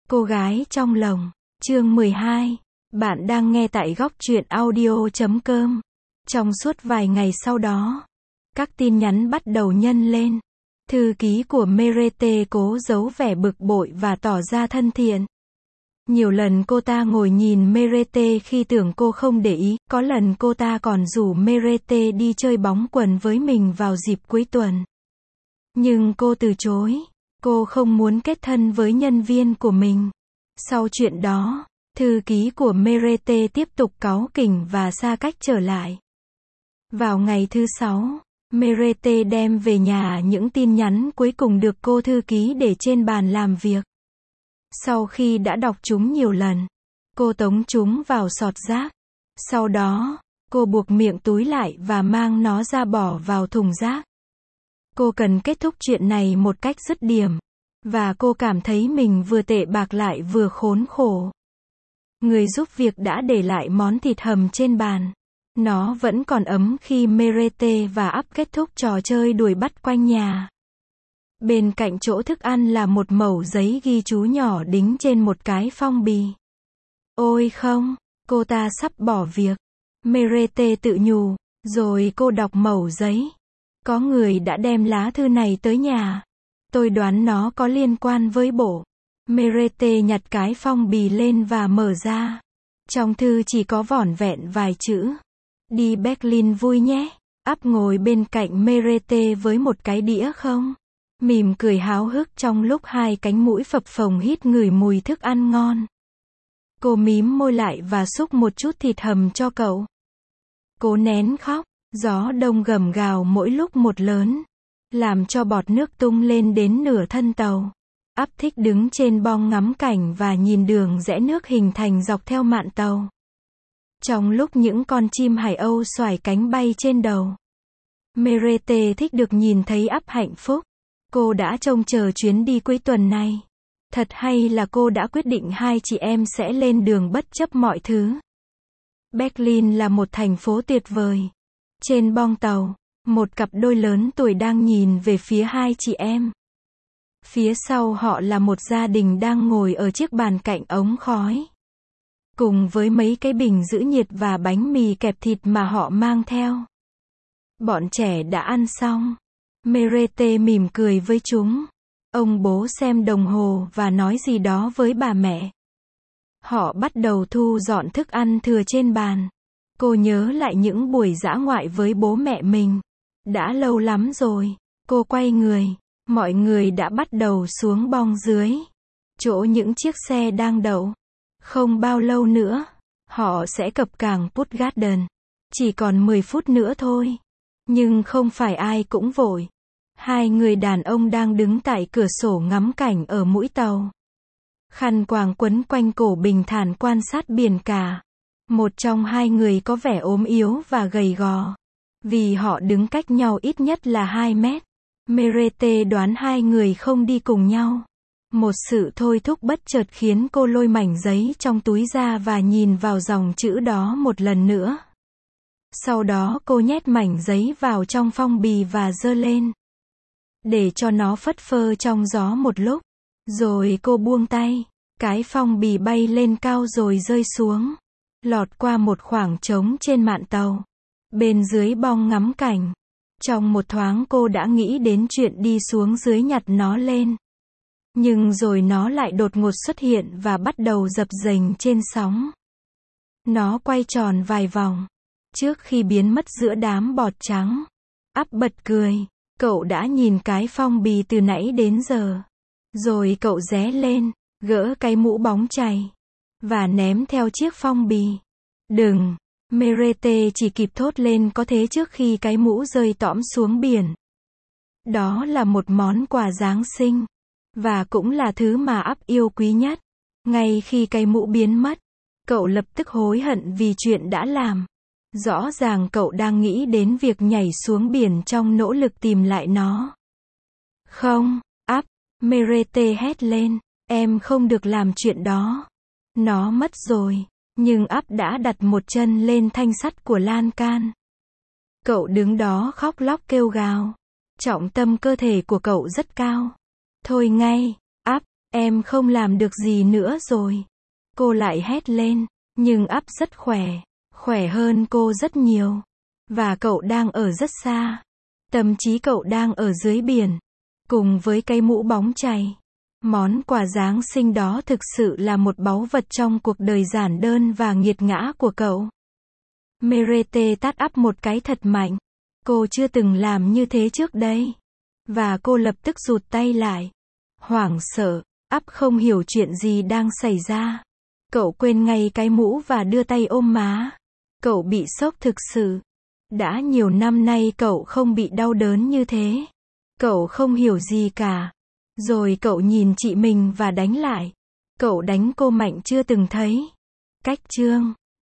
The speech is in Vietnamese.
Cô gái trong lồng, chương 12. Bạn đang nghe tại góc truyện audio.com. Trong suốt vài ngày sau đó, các tin nhắn bắt đầu nhân lên. Thư ký của Merete cố giấu vẻ bực bội và tỏ ra thân thiện. Nhiều lần cô ta ngồi nhìn Merete khi tưởng cô không để ý, có lần cô ta còn rủ Merete đi chơi bóng quần với mình vào dịp cuối tuần. Nhưng cô từ chối. Cô không muốn kết thân với nhân viên của mình. Sau chuyện đó, thư ký của Merete tiếp tục cáu kỉnh và xa cách trở lại. Vào ngày thứ 6, Merete đem về nhà những tin nhắn cuối cùng được cô thư ký để trên bàn làm việc. Sau khi đã đọc chúng nhiều lần, cô tống chúng vào sọt rác. Sau đó, cô buộc miệng túi lại và mang nó ra bỏ vào thùng rác. Cô cần kết thúc chuyện này một cách dứt điểm. Và cô cảm thấy mình vừa tệ bạc lại vừa khốn khổ. Người giúp việc đã để lại món thịt hầm trên bàn. Nó vẫn còn ấm khi Merete và Up kết thúc trò chơi đuổi bắt quanh nhà. Bên cạnh chỗ thức ăn là một mẩu giấy ghi chú nhỏ đính trên một cái phong bì. Ôi không, cô ta sắp bỏ việc. Merete tự nhủ, rồi cô đọc mẩu giấy. Có người đã đem lá thư này tới nhà. Tôi đoán nó có liên quan với bộ. Merete nhặt cái phong bì lên và mở ra. Trong thư chỉ có vỏn vẹn vài chữ. Đi Berlin vui nhé. Up ngồi bên cạnh Merete với một cái đĩa không. Mỉm cười háo hức trong lúc hai cánh mũi phập phồng hít ngửi mùi thức ăn ngon. Cô mím môi lại và xúc một chút thịt hầm cho cậu. Cố nén khóc. Gió đông gầm gào mỗi lúc một lớn. Làm cho bọt nước tung lên đến nửa thân tàu. Up thích đứng trên bong ngắm cảnh và nhìn đường rẽ nước hình thành dọc theo mạn tàu. Trong lúc những con chim hải âu xoải cánh bay trên đầu. Merete thích được nhìn thấy Up hạnh phúc. Cô đã trông chờ chuyến đi cuối tuần này. Thật hay là cô đã quyết định hai chị em sẽ lên đường bất chấp mọi thứ. Berlin là một thành phố tuyệt vời. Trên bong tàu, một cặp đôi lớn tuổi đang nhìn về phía hai chị em. Phía sau họ là một gia đình đang ngồi ở chiếc bàn cạnh ống khói. Cùng với mấy cái bình giữ nhiệt và bánh mì kẹp thịt mà họ mang theo. Bọn trẻ đã ăn xong. Merete mỉm cười với chúng. Ông bố xem đồng hồ và nói gì đó với bà mẹ. Họ bắt đầu thu dọn thức ăn thừa trên bàn. Cô nhớ lại những buổi dã ngoại với bố mẹ mình. Đã lâu lắm rồi. Cô quay người. Mọi người đã bắt đầu xuống bong dưới. Chỗ những chiếc xe đang đậu. Không bao lâu nữa, họ sẽ cập cảng Puttgarden. Chỉ còn 10 phút nữa thôi. Nhưng không phải ai cũng vội. Hai người đàn ông đang đứng tại cửa sổ ngắm cảnh ở mũi tàu. Khăn quàng quấn quanh cổ bình thản quan sát biển cả. Một trong hai người có vẻ ốm yếu và gầy gò. Vì họ đứng cách nhau ít nhất là 2 mét. Merete đoán hai người không đi cùng nhau. Một sự thôi thúc bất chợt khiến cô lôi mảnh giấy trong túi ra và nhìn vào dòng chữ đó một lần nữa. Sau đó cô nhét mảnh giấy vào trong phong bì và giơ lên. Để cho nó phất phơ trong gió một lúc. Rồi cô buông tay. Cái phong bì bay lên cao rồi rơi xuống. Lọt qua một khoảng trống trên mạn tàu. Bên dưới bong ngắm cảnh. Trong một thoáng cô đã nghĩ đến chuyện đi xuống dưới nhặt nó lên. Nhưng rồi nó lại đột ngột xuất hiện và bắt đầu dập dềnh trên sóng. Nó quay tròn vài vòng. Trước khi biến mất giữa đám bọt trắng. Up bật cười. Cậu đã nhìn cái phong bì từ nãy đến giờ. Rồi cậu ré lên, gỡ cái mũ bóng chày. Và ném theo chiếc phong bì. Đừng! Merete chỉ kịp thốt lên có thế trước khi cái mũ rơi tõm xuống biển. Đó là một món quà Giáng sinh. Và cũng là thứ mà Up yêu quý nhất. Ngay khi cái mũ biến mất, cậu lập tức hối hận vì chuyện đã làm. Rõ ràng cậu đang nghĩ đến việc nhảy xuống biển trong nỗ lực tìm lại nó. Không, Up! Merete hét lên. Em không được làm chuyện đó. Nó mất rồi. Nhưng Up đã đặt một chân lên thanh sắt của lan can. Cậu đứng đó khóc lóc kêu gào. Trọng tâm cơ thể của cậu rất cao. Thôi ngay, Up! Em không làm được gì nữa rồi. Cô lại hét lên, nhưng ắp rất khỏe hơn cô rất nhiều. Và cậu đang ở rất xa. Thậm chí cậu đang ở dưới biển. Cùng với cái mũ bóng chày. Món quà Giáng sinh đó thực sự là một báu vật trong cuộc đời giản đơn và nghiệt ngã của cậu. Merete tát ắp một cái thật mạnh. Cô chưa từng làm như thế trước đây. Và cô lập tức rụt tay lại. Hoảng sợ, ắp không hiểu chuyện gì đang xảy ra. Cậu quên ngay cái mũ và đưa tay ôm má. Cậu bị sốc thực sự. Đã nhiều năm nay cậu không bị đau đớn như thế. Cậu không hiểu gì cả. Rồi cậu nhìn chị mình và đánh lại. Cậu đánh cô mạnh chưa từng thấy. Cách chương